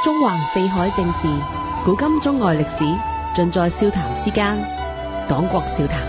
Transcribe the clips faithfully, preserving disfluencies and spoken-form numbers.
中橫四海正事，古今中外歷史，盡在笑談之間。廣國笑談。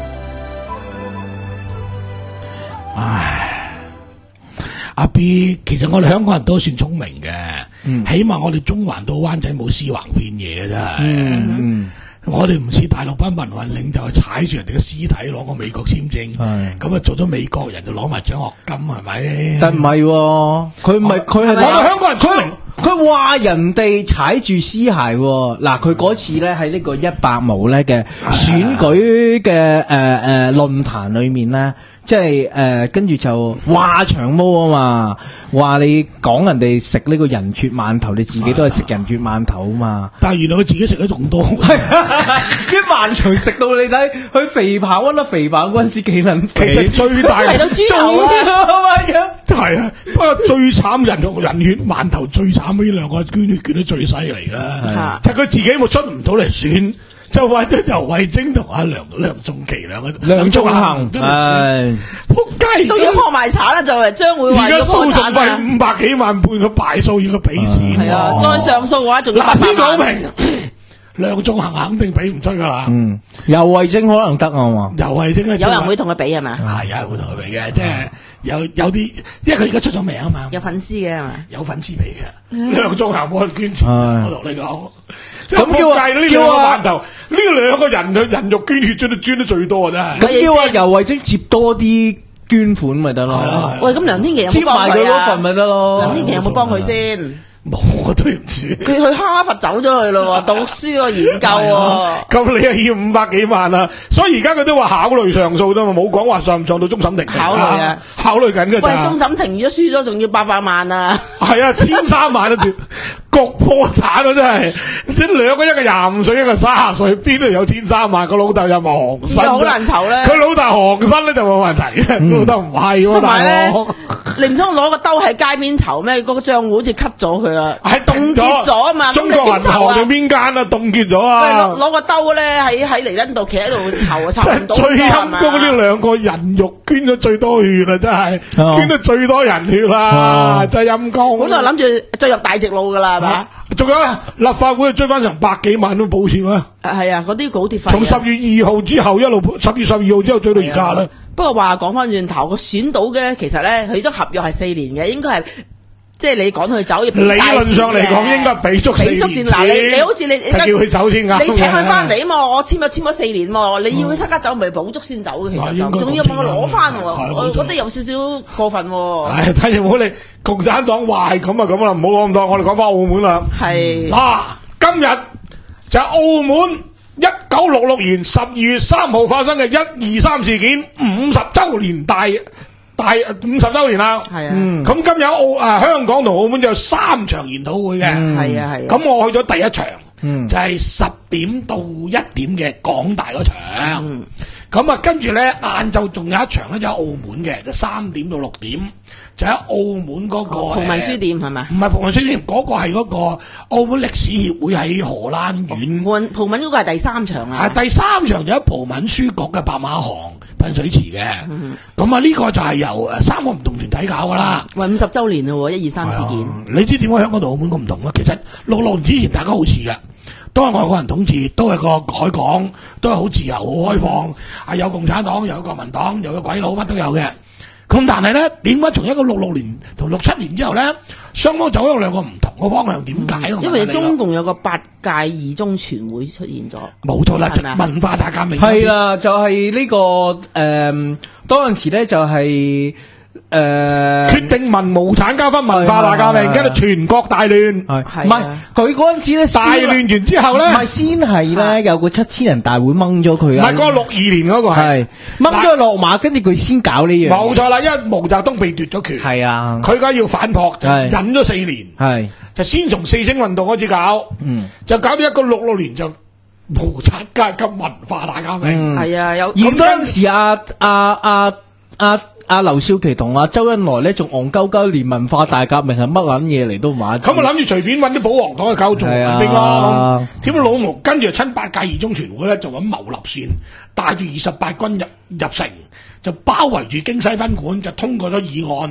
唉，阿 B， 其實我哋香港人都算聰明嘅，嗯、起碼我哋中環到灣仔冇屍橫遍野嘅真係。嗯嗯我哋唔似大陸班民運領袖去踩住人哋嘅屍體攞個美國簽證，咁啊做咗美國人就攞埋獎學金係咪？ 但唔係，佢唔係佢係我哋香港人聰明。 佢話人哋踩住屍骸，嗱佢嗰次咧喺呢個一百毛咧嘅選舉嘅誒誒論壇裏面咧，即係誒跟住就話長毛啊嘛，話你講人哋食呢個人血饅頭，你自己都係食人血饅頭啊嘛。 但係原來佢自己食得仲多， 啲漫長食到你睇，佢肥跑嗰粒肥跑嗰陣時幾撚肥， 其實最大嚟到豬頭啊！ 係啊，不過最慘人肉人血饅頭最慘呢兩個捐血捐得最犀利啦，就係佢自己冇出唔到嚟選，就為咗游蕙禎同阿梁梁頌琪兩個梁頌恆， 係仆街， 都要破埋產啦，就係將會話而家訴訟費五百幾萬判個敗訴要佢俾錢， 係啊，再上訴嘅話仲要八百萬。 講明梁頌恆肯定俾唔出噶啦， 嗯，游蕙禎可能得啊嘛， 游蕙禎係有人會同佢比係嘛？ 係有人會同佢比嘅，即係有有啲，因為佢而家出咗名啊嘛， 有粉絲嘅係嘛？ 有粉絲俾嘅，梁頌恆冇人捐錢，我同你講。 咁叫啊， 呢兩個饅頭，呢兩個人嘅人肉捐血捐得捐得最多啊！真係。 咁叫啊，游蕙禎接多啲捐款咪得咯。 喂，咁梁天琦有接冇幫佢埋佢嗰份啊？ 咪得咯。 梁天琦有冇幫佢先？ 冇啊，對唔住。 佢去哈佛走咗去咯，讀書啊，研究啊。 咁你係要五百幾萬啊？所以而家佢都話考慮上訴啫嘛，冇講話上唔上到終審庭。 考慮啊， 考慮緊㗎咋。 喂，終審庭如果輸咗，仲要八百萬啊！ 係啊，千三萬一條。國破產啊！真係，即係兩個一個廿五歲，一個卅歲，邊度有千三萬？個老豆又冇行身， 好難籌咧。 佢老豆行身咧就冇問題嘅，佢老豆唔係喎。 同埋咧，你唔通攞個兜喺街邊籌咩？嗰個賬戶好似 cut 咗佢啊， 係凍結咗啊嘛。 中國銀行定邊間啊？凍結咗啊！ 攞攞個兜咧喺喺彌敦道企喺度籌啊，籌唔到。 最陰公呢兩個人肉捐咗最多血啊！真係捐得最多人血啦，真係陰公。 本來諗住進入大直路噶啦，係嘛？ 仲有立法會追翻成百幾萬都補貼啊！ 係啊，嗰啲補貼費。 從十月二號之後一路十月十二號之後追到而家啦。 不過話講翻轉頭，個選到嘅其實咧，佢張合約係四年嘅，應該係即係你趕佢走，理論上嚟講應該俾足四年。俾足先嗱，你你好似你你叫佢走先㗎。 你請佢翻嚟啊嘛，我簽咗簽咗四年喎，你要佢即刻走，咪補足先走嘅。其實就仲要幫佢攞翻喎，我覺得有少少過分喎。 唉，睇住唔好你共產黨話係咁啊咁啦，唔好講咁多，我哋講翻澳門啦。係嗱，今日就係澳門一九六六年十二月三號發生嘅一二三事件五十週年大。大五十週年啦，係啊，咁、嗯、今日澳誒、呃、香港同澳門就有三場研討會嘅，係啊係。咁、啊、我去咗第一場，嗯、就係十點到一點嘅港大嗰場，咁啊、嗯、跟住咧晏晝仲有一場咧就喺澳門嘅，就三點到六點，就喺澳門嗰、那個葡文書店係咪？唔係葡文書店，嗰、那個係嗰個澳門歷史協會喺荷蘭園。葡文葡文嗰個係第三場啊， 係第三場就喺葡文書局嘅白馬行噴水池嘅，咁啊呢個就係由誒三個唔同團體搞噶啦。 喂，五十週年咯，一二三事件。 你知點解香港同澳門咁唔同咧？其實六六年之前大家好似嘅，都係外國人統治，都係個海港，都係好自由、好開放，係有共產黨，有國民黨，有個鬼佬，乜都有嘅。咁但係咧，點解從一個六六年同六七年之後咧，雙方走咗兩個唔同嘅方向？點解咧？ 因為中共有個八屆二中全會出現咗， 冇錯啦，文化大革命係啦，就係呢個誒，當陣時咧就係誒決定民無產階級文化大革命，跟住全國大亂， 係唔係佢嗰陣時咧大亂完之後咧， 唔係先係咧有個七千人大會掹咗佢啊， 唔係嗰個六二年嗰個係掹咗佢落馬，跟住佢先搞呢樣， 冇錯啦，因為毛澤東被奪咗權，係啊，佢而家要反撲，就忍咗四年，係就先從四星運動開始搞，嗯，就搞到一個六六年就無產階級文化大革命， 係啊，有而嗰陣時阿阿阿阿阿劉少奇同阿周恩來咧，仲戇鳩鳩連文化大革命係乜撚嘢嚟都唔話， 咁啊諗住隨便揾啲保皇黨去搞做民兵咯。點解老毛跟住親八屆二中全會咧，就揾牟立線帶住二十八軍入入城，就包圍住京西賓館，就通過咗議案，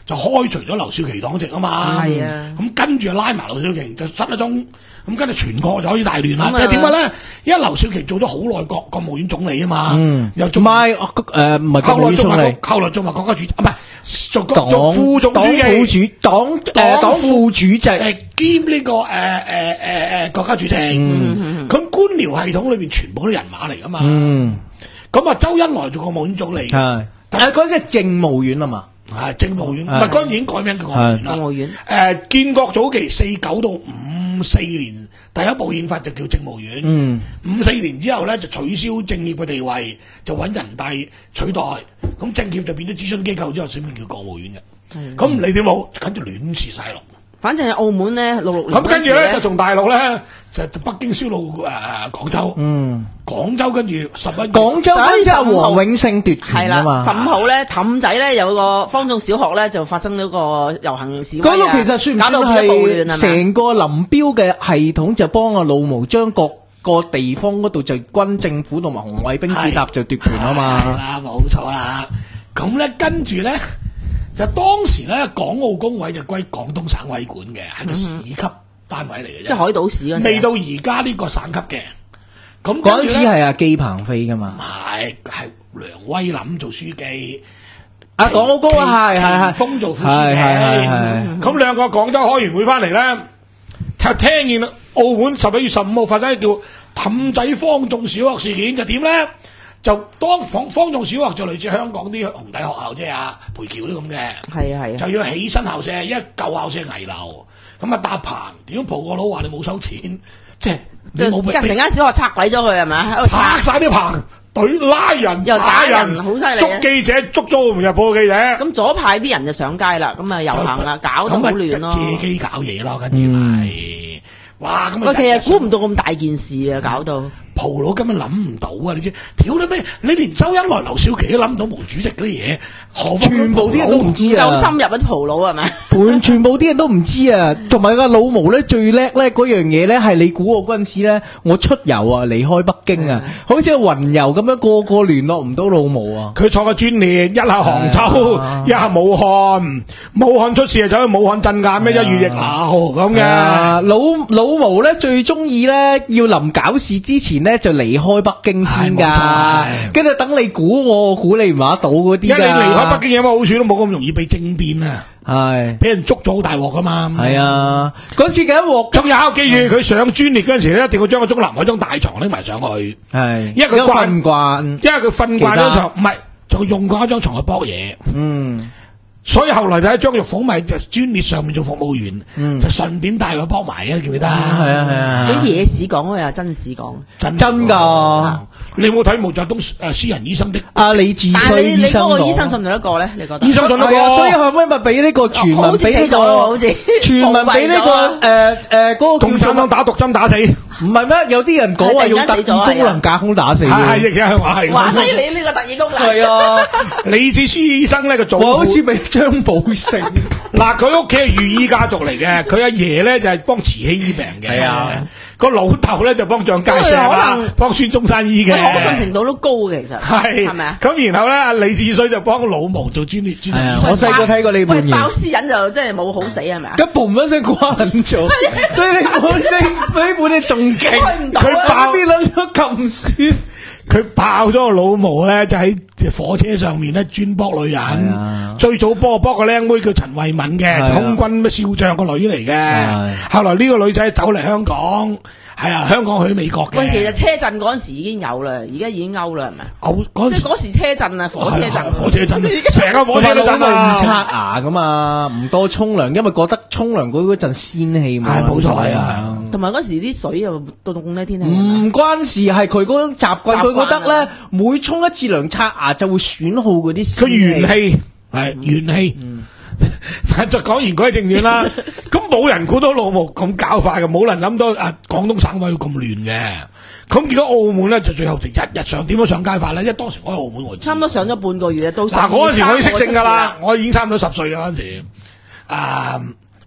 就開除咗劉少奇黨籍啊嘛。 係啊， 咁跟住拉埋劉少奇就失咗蹤，咁跟住全國就可以大亂啦。因為點解咧？因為劉少奇做咗好耐國國務院總理啊嘛， 嗯， 又做埋誒唔係國務院總理， 後來做埋國家主席，唔係做做副總書記、 黨誒黨副主席誒兼呢個誒誒誒誒國家主席。咁官僚系統裏邊全部都人馬嚟噶嘛。嗯，咁啊，周恩來做國務院總理，係誒嗰陣係政務院啊嘛。 係政務院，唔係嗰陣已經改名叫國務院啦。 國務院誒建國早期四九到五四年第一部憲法就叫政務院。嗯，五四年之後咧就取消政協嘅地位，就揾人大取代。咁政協就變咗諮詢機構之後，先變叫國務院嘅。咁你點冇？跟住亂試晒落。 反正係澳門咧六六年咁跟住咧就從大陸咧就北京銷到誒廣州。嗯，廣州跟住十一廣州嗰陣係黃永勝奪權啊嘛。 十五號咧氹仔咧有個方中小學咧就發生咗個遊行示威啊。 嗰個其實算唔算係成個林彪嘅系統就幫阿老毛將各個地方嗰度就軍政府同埋紅衛兵結合就奪權啊嘛。 係啦，冇錯啦。咁咧跟住咧。就當時咧，港澳工委就歸廣東省委管嘅，係個市級單位嚟嘅啫。 即係海島市嗰陣。 未到而家呢個省級嘅。咁嗰陣時係阿姬鵬飛噶嘛？ 唔係，係梁威霖做書記。 啊，港澳工委係係係。 峰做副書記。係係咁兩個廣州開完會翻嚟咧，就聽見澳門十一月十五號發生叫氹仔方仲小學事件，就點咧？就當方方仲小學就類似香港啲紅底學校，即係啊培僑啲咁嘅， 係啊係啊， 就要起新校舍，因為舊校舍危樓，咁啊搭棚，點解葡國佬話你冇收錢，即係你冇成間小學拆鬼咗佢係咪？ 拆晒啲棚，隊拉人又打人，好犀利， 捉記者捉咗《明日報》記者， 咁左派啲人就上街啦，咁啊遊行啦，搞到好亂咯， 借機搞嘢咯，跟住係，哇咁啊， 其實估唔到咁大件事啊，搞到。 葡佬根本諗唔到啊！你知，屌你咩？你連周恩來、劉少奇都諗唔到毛主席嗰啲嘢，何全部啲人都唔知啊！ 夠深入啊！葡佬係咪？ 全全部啲人都唔知啊！同埋個老毛咧最叻咧嗰樣嘢咧係你估我嗰陣時咧，我出遊啊，離開北京啊，好似雲遊咁樣，個個聯絡唔到老毛啊！ 佢坐個專列，一下杭州，一下武漢，武漢出事就走去武漢鎮壓咩？一月逆流咁嘅。 老老毛咧最中意咧要臨搞事之前咧就離開北京先噶，跟住等你估我，估你唔話到嗰啲噶。 因為你離開北京有乜好處都冇咁容易被政變啊，係俾人捉咗好大鑊噶嘛。 係啊，嗰次嘅一鑊。 仲有記住佢上專列嗰陣時咧，一定要將個中南海張大床拎埋上去。係，因為佢慣唔慣，因為佢瞓慣張床，唔係就用過一張床去搏嘢。嗯。所以後來睇張玉鳳咪就專列上面做服務員，嗯、就順便帶佢幫埋嘅，記唔記得？係啊係啊！ 你野史講啊，又真史講， 真真噶。 你有冇睇毛澤東誒私人醫生的？ 阿李志綏醫生， 你嗰個醫生信唔信得過咧？你覺得？ 醫生信得過， 所以後尾咪俾呢個傳聞俾呢個，好似傳聞俾呢個誒誒嗰個共產黨打毒針打死。 唔係咩？有啲人講話用特異功能架空打死。 係係亦係話係。 話犀利呢個特異功能。 係啊， 李志綏醫生咧個祖父好似俾張寶勝。 嗱，佢屋企係御醫家族嚟嘅，佢阿爺咧就係幫慈禧醫病嘅。係啊。個老豆咧就幫蔣介石啦，幫孫中山醫嘅， 可信程度都高嘅，其實係係咪啊？ 咁然後咧，阿李志綏就幫老毛做專列專列。 我細個睇過呢本嘢。 爆私隱就真係冇好死係咪啊？ 咁嘣一聲瓜撚咗，所以呢本呢呢本嘢仲勁， 佢爆啲撚咗咁酸。 佢爆咗個老毛咧，就喺火車上面咧專搏女人。最早搏搏個靚妹叫陳慧敏嘅，空軍咩少將個女嚟嘅。後來呢個女仔走嚟香港，係啊，香港去美國嘅。 喂，其實車震嗰陣時已經有啦，而家已經勾啦，係咪？ 勾即係嗰時車震啊，火車震， 火車震，成個火車都震啊！ 唔刷牙噶嘛，唔多沖涼，因為覺得沖涼嗰嗰陣仙氣嘛。 係冇錯係啊。 同埋嗰時啲水又凍凍咧，天氣唔關事，係佢嗰種習慣，佢覺得咧每沖一次涼刷牙就會損耗嗰啲。 佢元氣係元氣。就講言歸正傳啦，咁冇人估到老毛咁搞法嘅，冇人諗到啊廣東省委會咁亂嘅。咁結果澳門咧就最後就日日上點樣上街法咧？因為當時我喺澳門我差唔多上咗半個月，到嗱嗰陣時我已經識性噶啦，我已經差唔多十歲啦嗰陣時。啊，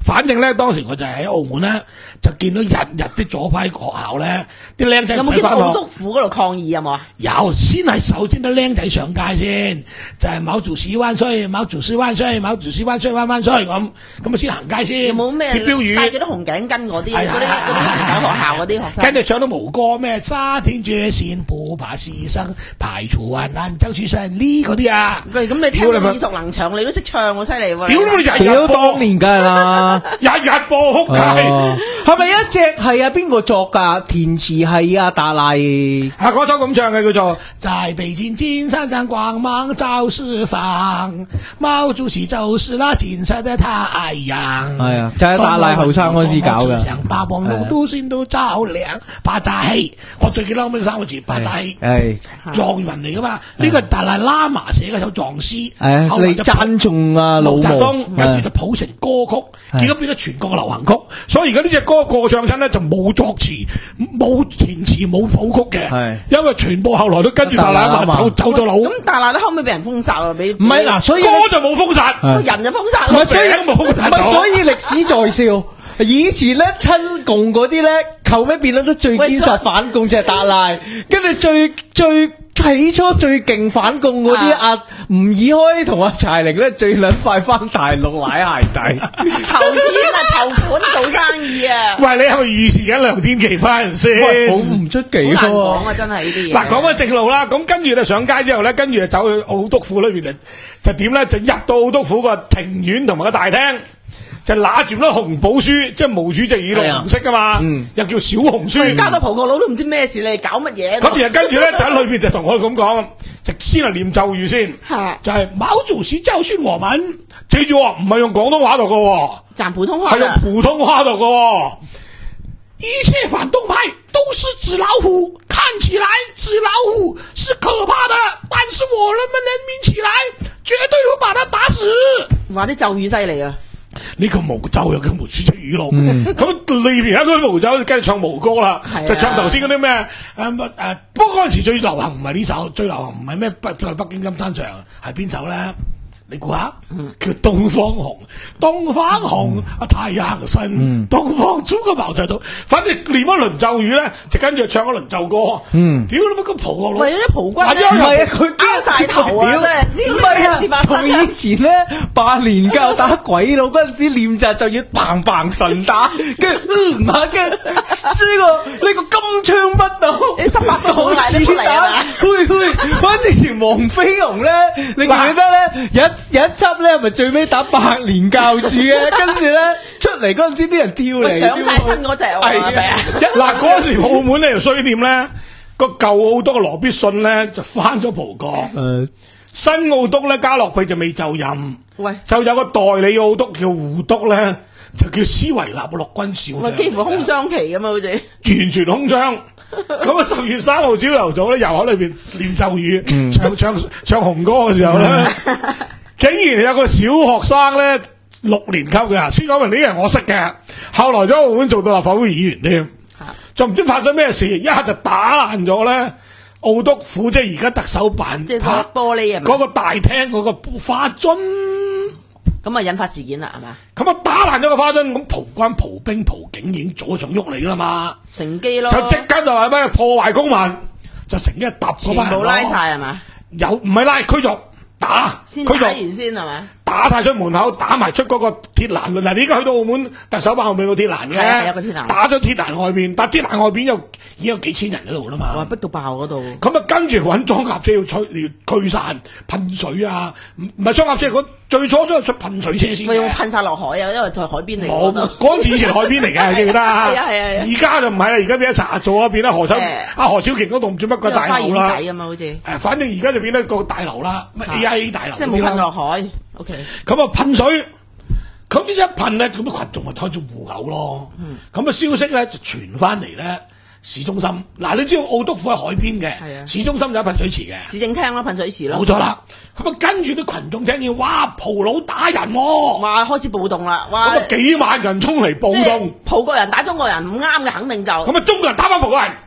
反正咧，當時我就喺澳門咧，就見到日日啲左派學校咧，啲僆仔有冇見到澳督府嗰度抗議有冇啊？ 有，先係首先啲僆仔上街先，就係、是、毛主席萬歲，毛主席萬歲，毛主席萬歲，萬萬歲咁，咁啊先行街先。 有冇咩貼標語？ 帶住啲紅頸巾嗰啲，嗰啲嗰啲學校嗰啲學生。 跟住唱到無歌咩？沙天決線，不怕犧牲，排除萬難爭取勝利嗰啲啊！ 咁你聽到耳熟能詳，你都識唱喎，犀利喎！ 屌你日日當年梗係啦， 日日播哭街， 係咪一隻係啊？邊個作㗎？填詞係啊，達賴。 啊，嗰首咁唱嘅叫做在北京金山上光芒照四方，毛主席就是那金色的太陽。 係啊，就係達賴後生嗰陣時搞嘅。 把網路都先都照亮，八扎氣。我最記得後尾三個字，八扎氣。係狀元嚟噶嘛？呢個達賴喇嘛寫嘅首狀詩，後嚟就讚頌啊老毛， 跟住就譜成歌曲，結果變咗全國嘅流行曲。所以而家呢隻歌過唱親咧就冇作詞、冇填詞、冇譜曲嘅，因為全部後來都跟住達賴喇嘛走走咗佬。 咁達賴咧後尾俾人封殺啊！俾唔係嗱，所以歌就冇封殺， 個人就封殺。 唔係所以冇，唔係所以歷史在笑。以前咧親共嗰啲咧，後尾變得都最堅實反共就係達賴，跟住最最起初最勁反共嗰啲阿吳以開同阿柴玲咧，最撚快翻大陸舐鞋底， 籌錢啊籌款做生意啊！ 喂，你係咪預示緊梁天琦翻人先？ 好唔出奇好難講啊！真係呢啲嘢。 嗱，講翻正路啦，咁跟住咧上街之後咧，跟住就走去澳督府裏邊就就點咧？就入到澳督府個庭院同埋個大廳。就揦住粒紅寶書，即係毛主席語錄紅色噶嘛，嗯、又叫小紅書。 交到葡國佬都唔知咩事，你哋搞乜嘢？ 咁然後跟住咧就喺裏邊就同我咁講，就先係念咒語先，就係毛主席教訓我們，記住唔係用廣東話讀嘅， 講普通話， 係用普通話讀嘅。一切反動派都是紙老虎，看起來紙老虎是可怕的，但是我們人民起來，絕對會把他打死。 哇！啲咒語犀利啊！ 呢個毛咒又叫毛主席語錄，咁裏邊有一個毛咒，跟住唱毛歌啦，就唱頭先嗰啲咩誒乜誒，不過嗰陣時最流行唔係呢首，最流行唔係咩北在北京金山上，係邊首咧？你估下，嗯、叫東方紅，東方紅啊、嗯、太陽神，嗯、東方出個毛在度，反正念一輪咒語咧，就跟住唱一輪咒歌。嗯，屌你乜個葡國佬？ 為咗啲葡軍， 唔係啊，佢交晒頭啊，真係唔係啊，同以前咧八年教打鬼佬嗰陣時練習就要砰砰神打，跟住唔下跟呢個呢、這個金槍不倒， 你十八度子彈， 去去，反正前黃飛鴻咧，你記得咧有一。有一輯咧，咪最尾打百年教主嘅，跟住咧出嚟嗰陣時，啲人跳嚟上晒身嗰隻，係咪啊？ 嗱，嗰時澳門咧又衰點咧，個舊澳督嘅羅必信咧就翻咗葡國，誒，新澳督咧加洛庇就未就任，喂，就有個代理澳督叫胡督咧，就叫斯維納陸軍少將， 幾乎空窗期咁啊，好似完全空窗。咁啊，十月三號朝頭早咧，又喺裏邊念咒語，嗯、唱唱唱紅歌嘅時候咧。竟然有個小學生咧六年級嘅，先講明呢啲人我識嘅，後來咗澳門做到立法會議員添，就唔知發生咩事，一下就打爛咗咧澳督府，即係而家特首辦， 即係玻璃啊， 嗰個大廳嗰個花樽， 咁啊引發事件啦，係嘛？ 咁啊打爛咗個花樽，咁葡軍、葡兵、葡警已經早上喐嚟啦嘛， 乘機咯， 就即刻就話咩破壞公民，就成日揼嗰班人， 全部拉晒係嘛？ 有唔係拉驅逐？打， 先打完先係咪？ 打晒出門口，打埋出嗰個鐵欄。嗱，你而家去到澳門特首辦後面有鐵欄嘅， 係有個鐵欄。打咗鐵欄外邊，但鐵欄外邊有已經有幾千人喺度啦嘛。 哇！逼到爆嗰度。 咁啊，跟住揾裝甲車要吹，要驅散、噴水啊，唔唔係裝甲車，最初都係出噴水車先。 咪用噴晒落海啊，因為在海邊嚟。 冇，嗰陣時以前海邊嚟嘅，記唔記得啊？ 係啊係啊。 而家就唔係啦，而家變咗查做啊，變咗何秋阿何超瓊嗰度唔知乜鬼大樓啦。 花園仔啊嘛，好似。 誒，反正而家就變咗個大樓啦，乜 A I A 大樓。 即係冇噴落海。O K， 咁啊噴水，咁呢一噴咧，咁啲群眾咪開始互毆咯。咁啊、嗯、消息咧就傳翻嚟咧，市中心嗱，你知道澳督府喺海邊嘅，啊、市中心就有噴水池嘅， 市政廳啦，噴水池咯。 冇錯啦。咁啊跟住啲群眾聽見，哇，葡佬打人喎、啊， 哇，開始暴動啦，哇， 咁啊幾萬人衝嚟暴動， 葡國人打中國人唔啱嘅，肯定就咁啊中國人打翻葡國人。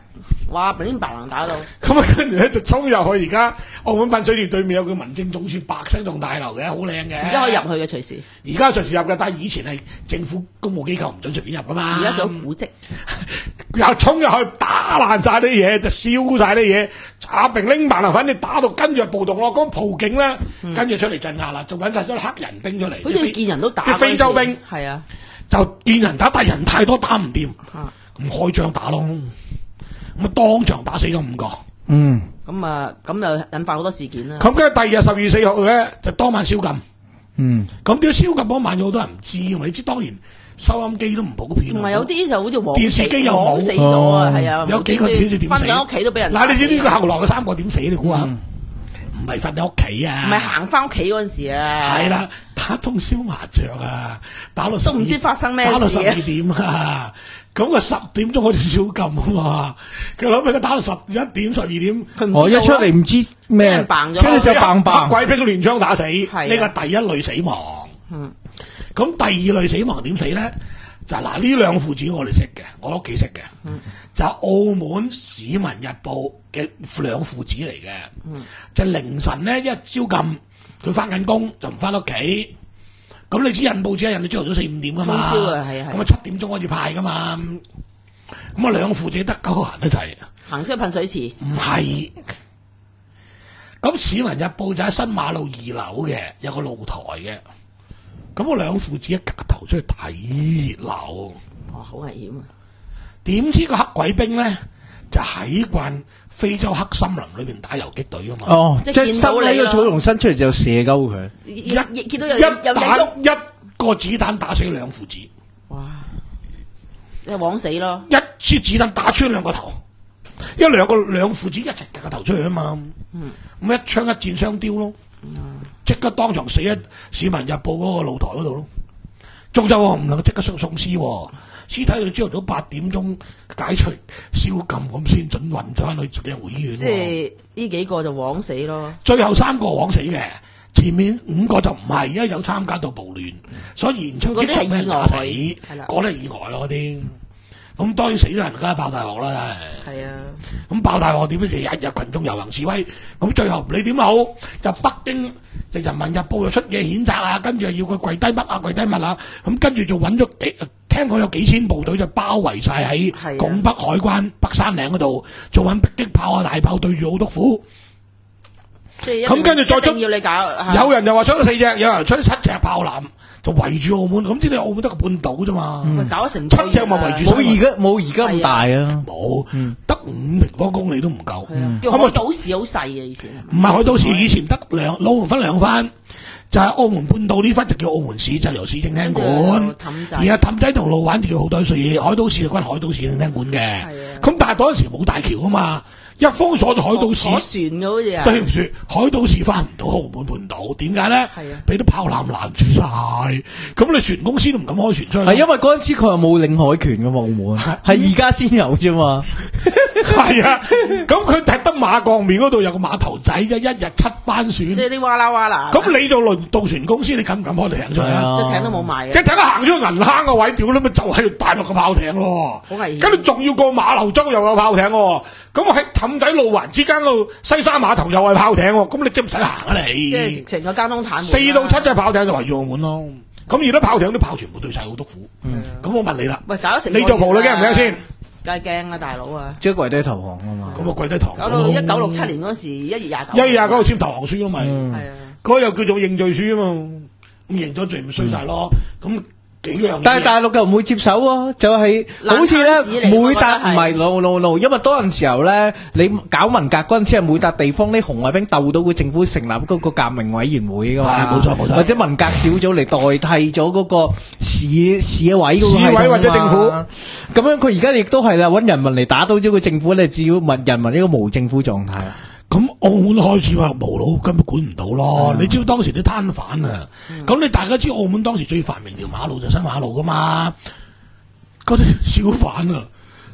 哇！明白能打到。 咁啊，跟住咧就衝入去，而家澳門噴水池對面有個民政總署白色棟大樓嘅，好靚嘅。 而家可以入去嘅隨時。 而家隨時入嘅，但係以前係政府公務機構唔准隨便入噶嘛。 而家仲有古蹟， 又衝入去打爛晒啲嘢，就燒晒啲嘢。阿平拎白能粉，你打到跟住暴動咯。嗰、那個葡警咧，嗯、跟住出嚟鎮壓啦，仲揾晒咗黑人兵出嚟。 好似見人都打。 啲非洲兵係啊， 就見人打，但係人太多打唔掂，咁、啊、開槍打咯。咁啊，當場打死咗五個。 嗯， 咁啊，咁就引發好多事件啦。 咁跟住第二日十月四號咧，就當晚宵禁。 嗯， 咁啲宵禁嗰晚有好多人唔知，你知當年收音機都唔普遍。 同埋有啲就好似黃電視機又冇死咗啊，係啊， 有幾個點知點死？ 瞓喺屋企都俾人。 嗱，你知呢個後來嘅三個點死？你估下？唔係瞓喺屋企啊， 唔係行翻屋企嗰陣時啊。係啦，打通宵麻雀啊，打到都唔知發生咩事啊， 打到十二點啊。咁啊十點鐘好似宵禁啊嘛，佢諗起佢打到十一點十二點， 我一出嚟唔知咩，跟住就棒棒， 黑鬼兵亂槍打死，呢個第一類死亡。 嗯， 咁第二類死亡點死咧？就嗱呢兩父子我哋識嘅，我屋企識嘅，嗯、就澳門市民日報嘅兩父子嚟嘅，嗯、就凌晨咧一宵禁，佢翻緊工就唔翻屋企。咁你知印報紙係印到朝頭早四五點噶嘛？ 通宵啊，係啊， 咁啊七點鐘開始派噶嘛。咁啊兩父子得鳩閒得滯， 行出去噴水池。 唔係。咁市民日報就喺新馬路二樓嘅，有個露台嘅。咁我兩父子一夾頭出去睇熱鬧。 哇，好危險啊！ 點知個黑鬼兵咧就喺慣非洲黑森林裏邊打游擊隊啊嘛。 哦，即係收呢個草叢伸出嚟就射鳩佢。 一見到有一彈一個子彈打死兩父子。 哇！即係枉死咯！ 一支子彈打穿兩個頭，因為兩個兩父子一齊夾個頭出去啊嘛。嗯。咁一槍一箭雙雕咯。即刻當場死喺《市民日報》嗰個露台嗰度咯。仲有唔能夠即刻送送屍，屍體到朝頭早八點鐘解除宵禁咁先準運翻去警護醫院。 即係呢幾個就枉死咯。 最後三個枉死嘅，前面五個就唔係，因為有參加到暴亂，所以現場即刻俾人打死。係啦，嗰啲係意外咯，嗰啲。咁當然死咗人梗係爆大鑊啦， 係啊。咁爆大鑊點咧？就日日群眾遊行示威，咁最後你點好？就北京就人民日報又出嘢譴責啊，跟住又要佢跪低乜啊，跪低乜啊，咁跟住就揾咗幾，聽講有幾千部隊就包圍晒喺拱北海關北山嶺嗰度，做揾迫擊炮啊、大炮對住好多虎。咁跟住再出， 要你搞， 有人又話出咗四隻，有人出咗七隻炮艦，就圍住澳門。咁知你澳門得個半島啫嘛， 搞咗成七隻咪圍住。 冇而家冇而家咁大啊， 冇，得五平方公里都唔夠。 叫海島市好細嘅以前。 唔係海島市，以前得兩澳門分兩番，就係澳門半島呢忽就叫澳門市，就由市政廳管。而家氹仔同路環就叫好多市，海島市就關海島市政廳管嘅。咁但係嗰陣時冇大橋啊嘛。一封鎖咗海島市， 坐船嘅好似啊！ 對唔住，海島市翻唔到澳門半島，點解咧？係啊，俾啲炮艦攔住晒，咁你船公司都唔敢開船出去。 係因為嗰陣時佢又冇領海權嘅嘛，澳門係而家先有啫嘛。 係啊，咁佢踢得馬鋼面嗰度有個碼頭仔啫，一日七班船。即係啲哇啦哇啦。咁你做輪渡船公司，你敢唔敢開艇出去啊？ 隻艇都冇賣嘅。 一艇行咗銀坑個位，屌你咪就係大陸嘅炮艇咯。 好危險。 跟住仲要過馬流洲又有炮艇喎，咁我喺氹仔路環之間嗰度西沙碼頭又係炮艇喎，咁你即唔使行啊你？ 即係成個交通癱瘓。 四到七隻炮艇就圍住澳門咯。咁而家炮艇啲炮全部對晒好多虎。咁我問你啦， 喂，搞咗成你做葡你驚唔驚先？ 梗係驚啦，大佬啊！ 即係跪低投降啊嘛。 咁啊跪低投降。 搞到一九六七年嗰時一月廿九。 一月廿九號簽投降書咯咪。 係啊。 嗰又叫做認罪書啊嘛。咁認咗罪咪衰晒咯。咁。 但係大陸就唔會接手喎，就係、是、好似咧每笪唔係 no no no，因為多陣時候咧，你搞文革嗰陣時係每笪地方啲紅衛兵鬥到個政府成立嗰個革命委員會噶嘛， 冇錯冇錯， 或者文革小組嚟代替咗嗰個市市委嗰個系統市委或者政府， 咁樣佢而家亦都係啦，揾人民嚟打倒咗個政府咧，只要問人民呢個無政府狀態。 咁澳門開始話無腦根本管唔到咯，嗯、你知道當時啲攤販啊，咁、嗯、你大家知澳門當時最繁榮條馬路就新馬路噶嘛，嗰啲小販啊，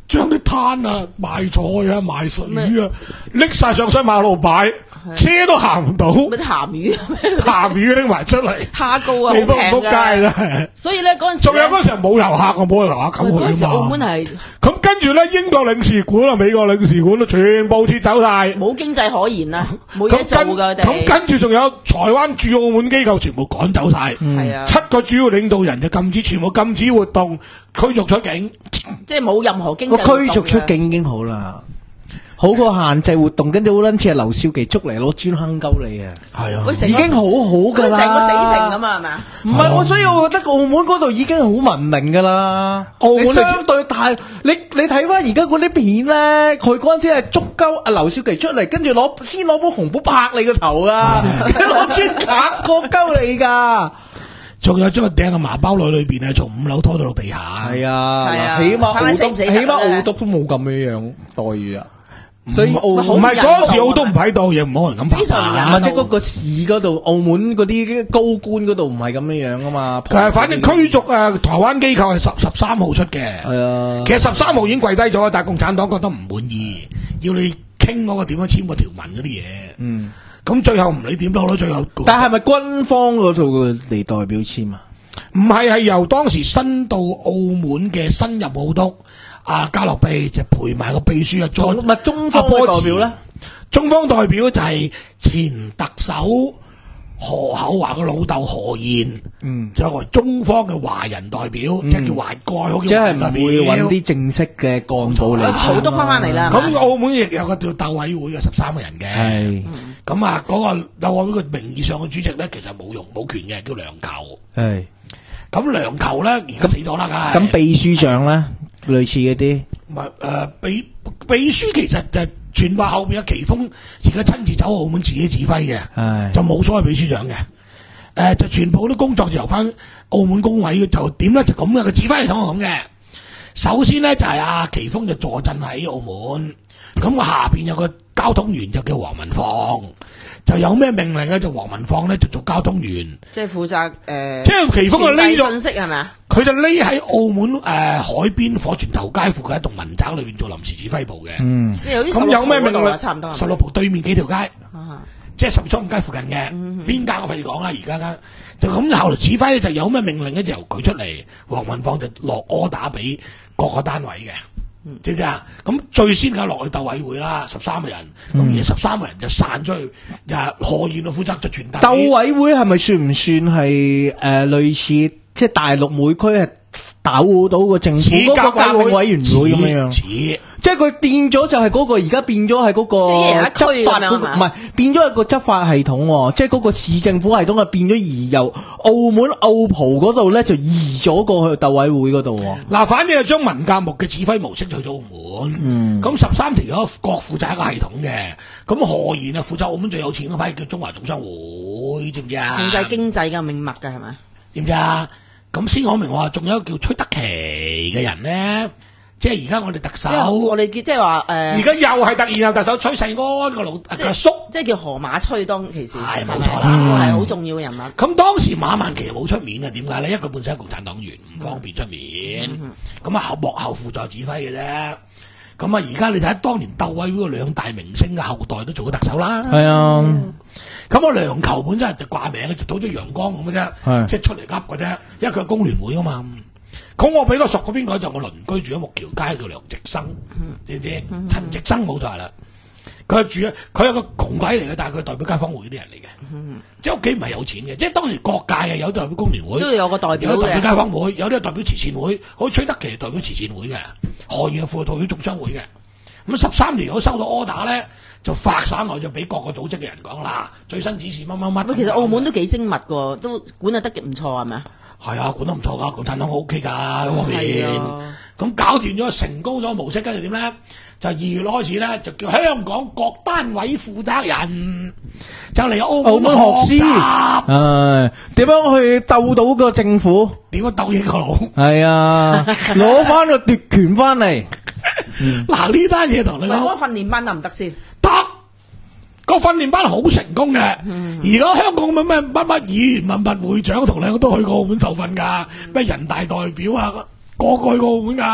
將啲攤啊、賣菜啊、賣水啊，拎晒上西馬路擺，車都行唔到。 嗰啲鹹魚， 鹹魚拎埋出嚟， 蝦膏啊， 你都唔仆街啦。 所以咧嗰陣時， 仲有嗰陣時冇遊客，我冇遊客咁去嗰陣時澳門係咁跟住咧，英國領事館啊、美國領事館都全部撤走晒， 冇經濟可言啦，冇嘢做㗎佢哋。 咁跟住仲有台灣駐澳門機構全部趕走晒， 係啊， 七個主要領導人就禁止全部禁止活動，驅逐出境， 即係冇任何經濟活動。 個驅逐出境已經好啦。好過限制活動，跟住好撚似係劉少奇捉嚟攞磚坑鳩你啊！係啊，已經好好噶啦， 成個死城咁啊，係咪啊？ 唔係我，所以我覺得澳門嗰度已經好文明噶啦。澳門相對大，你你睇翻而家嗰啲片咧，佢嗰陣時係捉鳩阿劉少奇出嚟，跟住攞先攞本紅簿拍你個頭啊，攞磚夾過鳩你噶。 仲有將佢掟個麻包內裏邊啊，從五樓拖到落地下。 係啊， 係啊， 起碼澳督， 起碼澳督都冇咁樣樣待遇啊。所以澳唔係嗰時澳都唔喺度，亦冇人咁拍啊！ 即係嗰個市嗰度，澳門嗰啲高官嗰度唔係咁樣樣噶嘛。 誒，反正驅逐誒台灣機構係十十三號出嘅。係啊，其實十三號已經跪低咗，但係共產黨覺得唔滿意，要你傾嗰個點樣簽個條文嗰啲嘢。嗯，咁最後唔理點都好啦，最後。但係咪軍方嗰度嚟代表簽啊？唔係，係由當時新到澳門嘅新入澳督。啊，加洛庇就陪埋個秘書啊，再咪中方代表咧？ 中方代表就係前特首何厚華個老豆何賢，嗯，就為中方嘅華人代表，嗯、即係叫華蓋，即係唔會揾啲正式嘅幹部嚟。 好多翻翻嚟啦。 咁澳門亦有個叫鬥委會嘅十三個人嘅，係咁、嗯、啊，嗰、那個鬥委會嘅名義上嘅主席咧，其實冇用冇權嘅，叫梁球。係咁梁球咧，而家死咗啦， 咁秘書長咧？類似嗰啲， 唔係誒秘秘書其實就全部後邊嘅奇峰而家親自走澳門自己指揮嘅，就冇所謂秘書長嘅，誒、呃、就全部啲工作就由翻澳門工委就點咧就咁嘅個指揮系統係咁嘅。首先咧就係、是、阿、啊、奇峰就坐鎮喺澳門，咁我下邊有個交通員就叫黃文放，就有咩命令咧就黃文放咧就做交通員， 即係負責誒，呃、 即係奇峰就匿咗信息係咪啊？ 佢就匿喺澳門誒、呃、海邊火船頭街附近一棟民宅裏邊做臨時指揮部嘅。嗯，即係有啲咁有咩命令？差唔多十六浦對面幾條街，啊、即係十月初五街附近嘅邊間我費事講啦。而家間就咁後來指揮咧，就有咩命令咧就由佢出嚟，黃文放就落柯打俾各個單位嘅。嗯、知唔知啊？咁最先梗係落去鬥委會啦，十三個人，咁、嗯、而十三個人就散出去，就何賢就負責就傳達。 鬥委會係咪算唔算係誒、呃、類似即係大陸每區係鬥到個政府嗰個革命委員會咁樣樣？似即係佢變咗就係嗰、那個而家變咗係嗰個執法嗰、那個，唔係變咗係個執法系統、哦，即係嗰個市政府系統係變咗而由澳門澳葡嗰度咧就移咗過去鬥委會嗰度。 嗱、啊，反正係將文革目嘅指揮模式去咗澳門。咁十三條有各負責一個系統嘅，咁何賢啊負責澳門最有錢嗰批叫中華總商會，知唔知啊？ 控制經濟嘅命脈嘅係咪？ 知唔知啊？咁先講明話，仲有一個叫崔德祺嘅人咧。即係而家我哋特首， 我哋即係話誒，而、 呃、家又係突然又特首崔世安個老個叔， 即係叫河馬崔當其時， 係冇錯啦， 係好重要嘅人物。 咁、嗯、當時馬萬祺冇出面啊？點解咧？一個本身係共產黨員，唔方便出面。咁啊後幕後輔助指揮嘅啫。咁啊而家你睇下當年鬥委會個兩大明星嘅後代都做咗特首啦。係啊。咁我梁球本身係就掛名就倒咗陽光咁嘅啫，即係出嚟噏嘅啫，因為佢係工聯會啊嘛。咁我比較熟嗰邊個就我鄰居住喺木橋街叫梁直生，知唔知？陳、嗯、直生冇錯啦，佢住佢係個窮鬼嚟嘅，但係佢代表街坊會啲人嚟嘅，嗯、即係屋企唔係有錢嘅，即係當時各界啊有代表工聯會， 都有個代表嘅， 有代表街坊會，有啲係代表慈善會，好似崔德祺係代表慈善會嘅，何賢係副代表總商會嘅。咁十三年如果收到 order 咧，就發散落就俾各個組織嘅人講啦，最新指示乜乜乜。 其實澳門都幾精密嘅，都管得得極唔錯係咪啊？ 係啊，管得唔錯噶，共產黨好 OK 噶嗰方面。咁搞掂咗，成功咗模式，跟住點咧？就二月開始咧，就叫香港各單位負責人就嚟澳門學習。 誒，點樣去鬥到個政府？ 點樣鬥贏個佬？ 係啊，攞翻個奪權翻嚟。 嗱呢單嘢同你講， 嗰個訓練班得唔得先？ 得。個訓練班好成功嘅，而家、嗯、香港乜咩乜乜議員、乜乜會長同兩個都去過澳門受訓噶，咩、嗯、人大代表啊，個個去過澳門噶，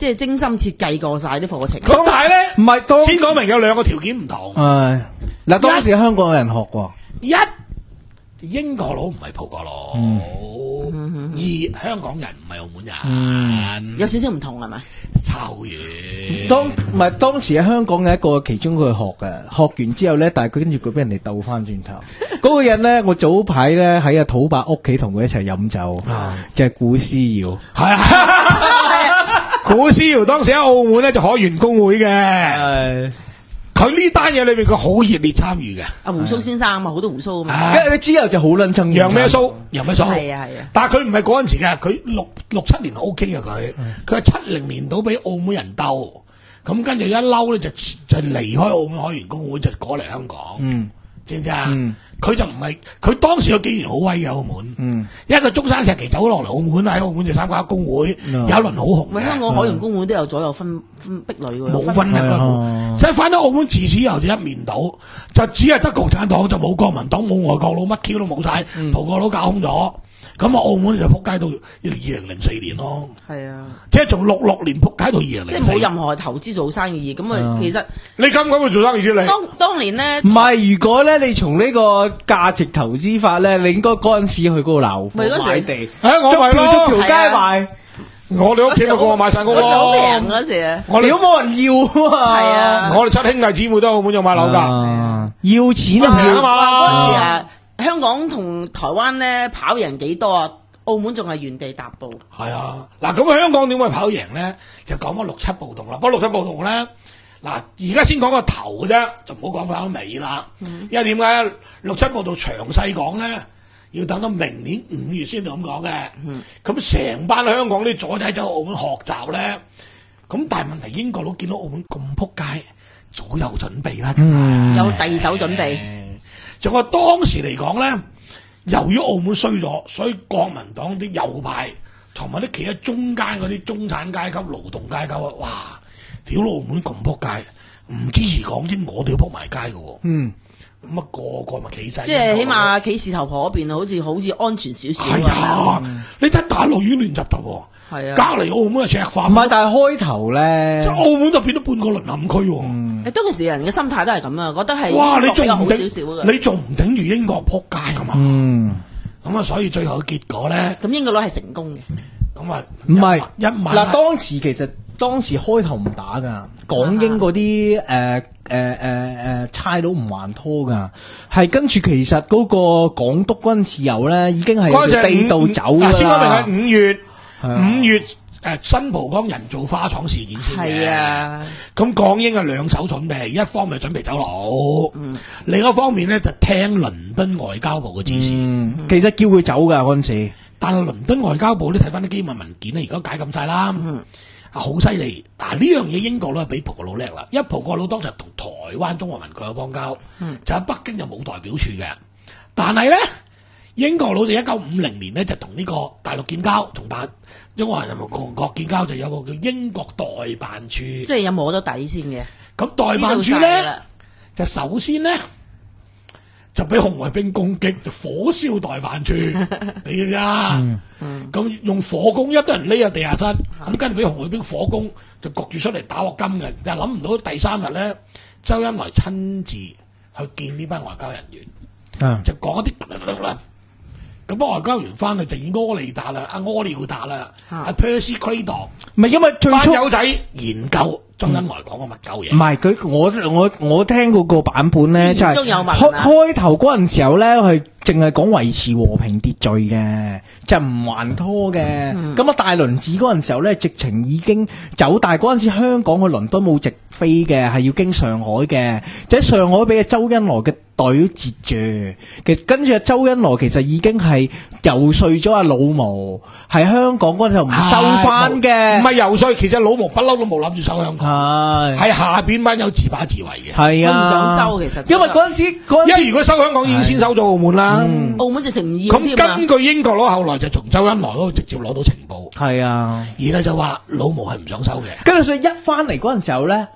即係精心設計過晒啲課程。 咁但係咧， 唔係當先講明有兩個條件唔同。 誒，嗱，當時香港有人學喎。 一英國佬唔係葡國佬，嗯、二香港人唔係澳門人， 嗯、有少少唔同係咪？ 臭嘢。 當唔係當時喺香港嘅一個其中佢學嘅，學完之後咧，但係佢跟住佢俾人哋鬥翻轉頭。嗰個人咧，我早排咧喺阿土伯屋企同佢一齊飲酒，嗯、就係古思堯。係啊， 古思堯當時喺澳門咧就海員工會嘅。佢呢單嘢裏邊佢好熱烈參與嘅， 阿胡蘇先生啊嘛，好多胡蘇啊嘛， 跟住之後就好撚憎楊咩蘇，楊咩蘇， 係啊係啊， 但係佢唔係嗰陣時嘅，佢六六七年 O K 嘅佢，佢係七零年到俾澳門人鬥，咁跟住一嬲咧就就離開澳門海員工會就過嚟香港，嗯，知唔知啊？佢就唔係佢當時有幾年好威嘅澳門，嗯，因為佢中山石岐走落嚟澳門喺澳門就參加工會，有一輪好紅。 喂，香港海員工會都有左右分分壁壘喎， 冇分嘅，即係翻到澳門自此以後就一面倒，就只係得共產黨就冇國民黨冇外國佬乜 Q 都冇晒，葡國佬搞空咗。咁啊，澳門就撲街到二零零四年咯。係啊，即係從六六年撲街到二零零四年。 即係冇任何投資做生意咁啊，其實你敢唔敢去做生意先？你當當年咧， 唔係如果咧，你從呢個價值投資法咧，你應該嗰陣時去嗰個樓買地， 誒，我咪咯， 逐條街賣。 我哋屋企咪個個買晒屋咯。 好平嗰時啊， 我哋都冇人要啊。 係啊， 我哋七兄弟姊妹都喺澳門有買樓㗎， 要錢啊嘛。 嗰陣時啊。香港同台灣咧跑贏幾多啊？澳門仲係原地踏步。 係啊，嗱咁香港點會跑贏咧？就講翻六七暴動啦。不過六七暴動咧，嗱而家先講個頭嘅啫，就唔好講翻個尾啦。嗯、因為點解咧？六七暴動詳細講咧，要等到明年五月先至咁講嘅。咁成、嗯、班香港啲左仔走澳門學習咧，咁但係問題英國佬見到澳門咁撲街，早有準備啦， 嗯、 有第二手準備。 仲話當時嚟講咧，由於澳門衰咗，所以國民黨啲右派同埋啲企喺中間嗰啲中產階級、勞動階級啊，哇！屌澳門咁撲街，唔支持港英，我哋都撲埋街嘅喎。嗯，咁啊個個咪企晒。即係起碼企事頭婆嗰邊，好似好似安全少少。 係啊，嗯、你睇大陸已經亂入入喎。係啊，隔離澳門係赤化。 唔係，但係開頭咧， 即係澳門就變咗半個淪陷區喎。 誒、嗯，當其時人嘅心態都係咁啊，覺得係哇，你仲唔好少少嘅， 你仲唔頂住英國撲街㗎嘛？嗯，咁啊，所以最後嘅結果咧， 咁英國佬係成功嘅。 咁啊， 唔係一萬嗱，當時其實當時開頭唔打㗎，港英嗰啲誒誒誒誒差佬唔還拖㗎，係跟住其實嗰個港督軍事遊咧已經係地道走㗎啦。 先講明係五月。五月誒新蒲崗人造花廠事件先嘅， 啊， 咁港英係兩手準備，一方面準備走佬，嗯、另一方面咧就聽倫敦外交部嘅指示。 嗯嗯、其實叫佢走㗎嗰陣時， 但係倫敦外交部咧睇翻啲機密文件咧，而家解禁晒啦，啊好犀利！但係呢樣嘢英國咧比葡國佬叻啦，因為葡國佬當時同台灣中華民國有邦交，嗯、就喺北京就冇代表處嘅，但係咧。英國佬就一九五零年咧就同呢個大陸建交，同辦中華人民共和國建交，就有個叫英國代辦處，即係有摸咗底先嘅。咁代辦處咧就首先咧就俾紅衛兵攻擊，就火燒代辦處，你知唔知啊？咁、嗯嗯、用火攻，一堆人匿喺地下室，咁跟住俾紅衛兵火攻，就焗住出嚟打鑊金嘅。但係諗唔到第三日咧，周恩來親自去見呢班外交人員，嗯、就講一啲。咁幫外交員翻去就以柯利達啦，阿柯利達啦，阿 Percy Claydon， 唔係因為最初班友仔研究周恩來講嘅乜鳩嘢。 唔係佢，我我我聽嗰個版本咧，就係開開頭嗰陣時候咧，係淨係講維持和平秩序嘅，就唔還拖嘅。咁啊、嗯，大輪子嗰陣時候咧，直情已經走大。嗰陣時香港去倫敦冇直飛嘅，係要經上海嘅，就喺上海俾阿周恩來嘅隊截住。其實跟住阿周恩來其實已經係游說咗阿老毛，係香港嗰陣時候唔收翻嘅。 唔係游說，其實老毛不嬲都冇諗住收香港。係，係下邊班友自把自為嘅。係啊，佢唔想收其實。 因為嗰陣時， 因為如果收香港已經先收咗澳門啦。 嗯、澳門直情唔要添。 咁根據英國佬後來就從周恩來嗰度直接攞到情報。 係啊， 然後就話老毛係唔想收嘅。 跟住所以一翻嚟嗰陣時候咧，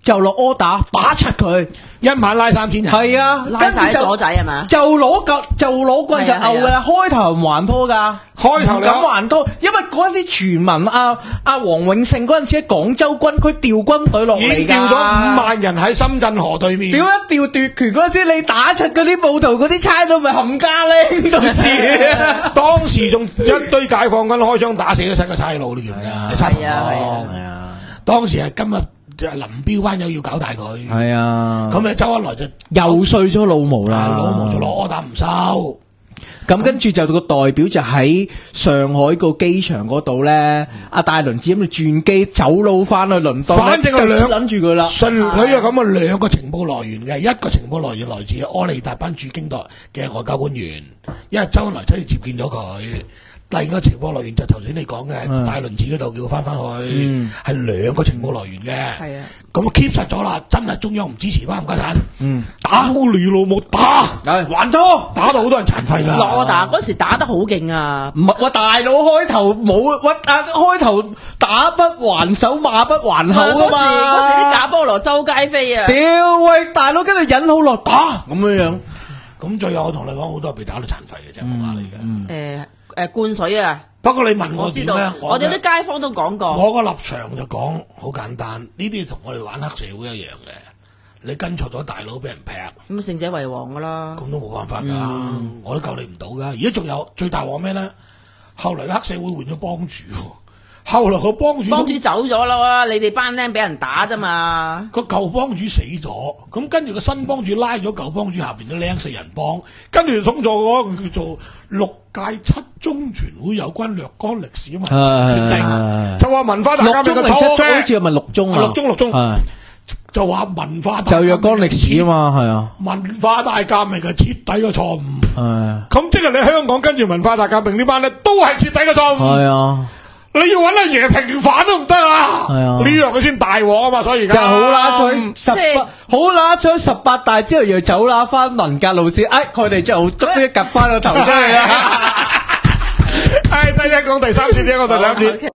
就落 order 打柒佢， 一晚拉三千人。 係啊， 拉晒咗仔係嘛？ 就攞嚿就攞棍就毆噶啦，開頭唔還拖噶， 開頭唔敢還拖，因為嗰陣時傳聞阿阿黃永勝嗰陣時喺廣州軍區調軍隊落嚟㗎， 已經調咗五萬人喺深圳河對面。 屌一調奪權嗰陣時，你打柒嗰啲暴徒嗰啲差佬咪冚家拎到時， 當時仲一堆解放軍開槍打死咗七個差佬，你記唔記得？ 係啊係啊係啊， 當時係今日。就林彪班友要搞大佢， 係啊， 咁你周恩來就游說咗老毛啦， 老毛就攞打唔收， 咁跟住就個代表就喺上海個機場嗰度咧，阿戴麟趾咁就轉機走佬翻去倫敦， 反正係兩諗住佢啦， 順佢有咁嘅兩個情報來源嘅，一個情報來源來自柯利達班駐京代嘅外交官員，因為周恩來親自接見咗佢。第二個情報來源就頭先你講嘅戴麟趾嗰度叫佢翻翻去，係、嗯、兩個情報來源嘅。係啊，咁 keep 實咗啦，真係中央唔支持翻唔家產。嗯，打你老母打，還拖，打到好多人殘廢㗎。 羅打嗰時打得好勁啊！ 唔係，哇大佬開頭冇，哇啊開頭打不還手，罵不還口啊嘛。 嗰時啲假菠蘿周街飛啊！ 屌喂，大佬跟住忍好耐打咁樣樣。 咁最後我同你講，好多係被打到殘廢嘅啫，我話你嘅。 誒。誒灌水啊！ 不過你問我點咧？ 我哋啲街坊都講過。 我個立場就講好簡單，呢啲同我哋玩黑社會一樣嘅。你跟錯咗大佬俾人劈， 咁勝者為王噶啦。 咁都冇辦法㗎，嗯、我都救你唔到㗎。而家仲有最大鑊咩咧？後嚟黑社會換咗幫主，後來個幫主幫主走咗啦，你哋班僆俾人打啫嘛。 個舊幫主死咗，咁跟住個新幫主拉咗舊幫主下邊啲僆四人幫，跟住就通過嗰個叫做六屆七中全會有關若干歷史問題決定，就話文化大革命嘅錯嘅， 好似係咪六中啊？ 六中六中，就話文化大就若干歷史啊嘛，係啊， 文化大革命係徹底嘅錯誤。 係， 咁即係你香港跟住文化大革命呢班咧，都係徹底嘅錯誤。 係啊。 你要揾阿爺平反都唔得啊！係啊，呢樣佢先大鑊啊嘛，所以而家就好啦，佢十八好啦，咗十八大之後又走啦翻文革路線，哎，佢哋就捉一夾翻個頭出嚟啦。 係第一講第三次，第一講第三次。